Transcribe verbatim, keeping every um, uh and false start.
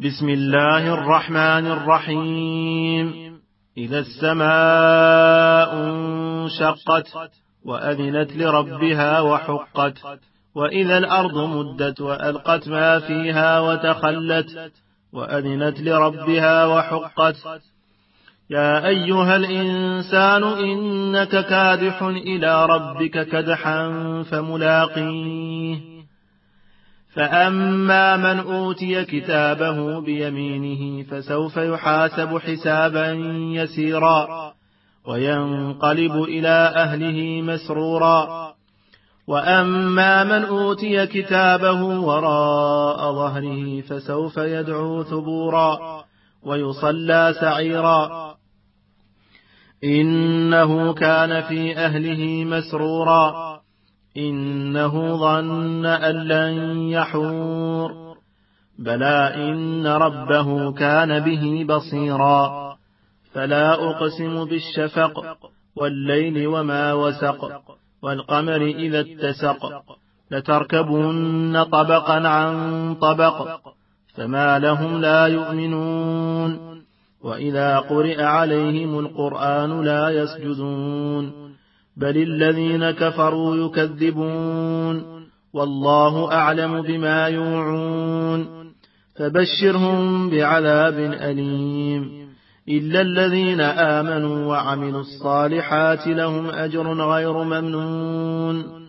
بسم الله الرحمن الرحيم. إذا السماء انشقت وأذنت لربها وحقت وإذا الأرض مدت وألقت ما فيها وتخلت وأذنت لربها وحقت. يا أيها الإنسان إنك كادح إلى ربك كدحا فملاقيه. فأما من أوتي كتابه بيمينه فسوف يحاسب حسابا يسيرا وينقلب إلى أهله مسرورا. وأما من أوتي كتابه وراء ظهره فسوف يدعو ثبورا ويصلى سعيرا إنه كان في أهله مسرورا إنه ظن أن لن يحور. بلى إن ربه كان به بصيرا. فلا أقسم بالشفق والليل وما وسق والقمر إذا اتسق لتركبن طبقا عن طبق فما لهم لا يؤمنون. وإذا قرئ عليهم القرآن لا يسجدون بل الذين كفروا يكذبون والله أعلم بما يوعون. فبشرهم بعذاب أليم إلا الذين آمنوا وعملوا الصالحات لهم أجر غير ممنون.